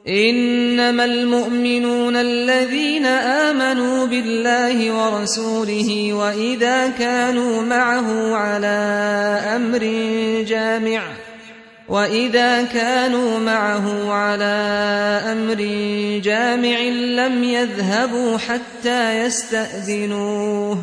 إنما المؤمنون الذين آمنوا بالله ورسوله وإذا كانوا معه على أمر جامع لم يذهبوا حتى يستأذنوه.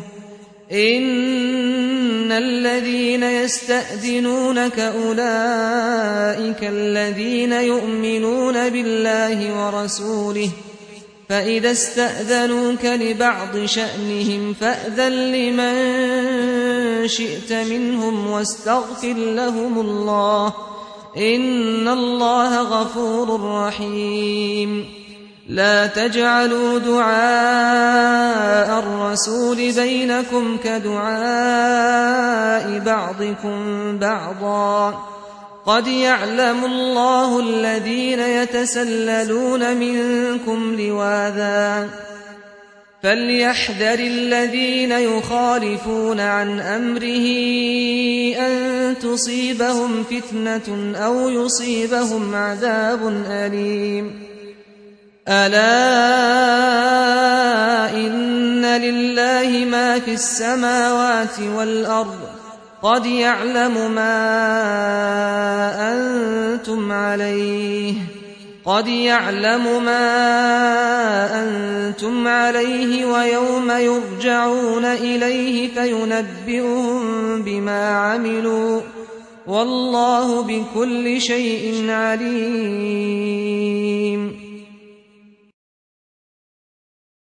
إن الذين يستأذنونك أولئك الذين يؤمنون بالله ورسوله، فإذا استأذنوك لبعض شأنهم فأذن لمن شئت منهم واستغفر لهم الله، إن الله غفور رحيم. لا تجعلوا دعاء الرسول بينكم كدعاء بعضكم بعضا، قد يعلم الله الذين يتسللون منكم لواذا، فليحذر الذين يخالفون عن أمره أن تصيبهم فتنة أو يصيبهم عذاب أليم. ألا إن لله ما في السماوات والأرض، قد يعلم ما أنتم عليه ويوم يرجعون إليه فينبئهم بما عملوا، والله بكل شيء عليم.